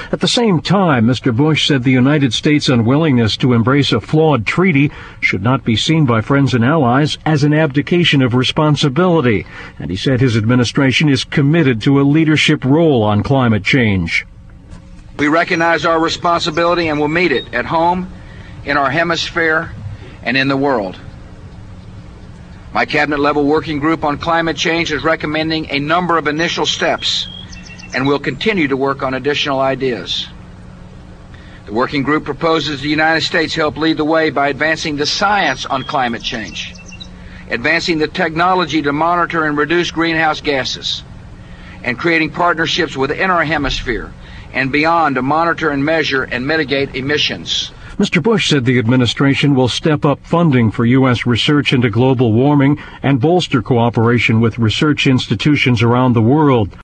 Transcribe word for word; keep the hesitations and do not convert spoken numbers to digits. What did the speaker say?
At the same time, Mister Bush said the United States' unwillingness to embrace a flawed treaty should not be seen by friends and allies as an abdication of responsibility. And he said his administration is committed to a leadership role on climate change. We recognize our responsibility and will meet it at home, in our hemisphere, and in the world. My cabinet-level working group on climate change is recommending a number of initial steps, and will continue to work on additional ideas. The working group proposes the United States help lead the way by advancing the science on climate change, advancing the technology to monitor and reduce greenhouse gases, and creating partnerships within our hemisphere and beyond to monitor and measure and mitigate emissions. Mister Bush said the administration will step up funding for U S research into global warming and bolster cooperation with research institutions around the world.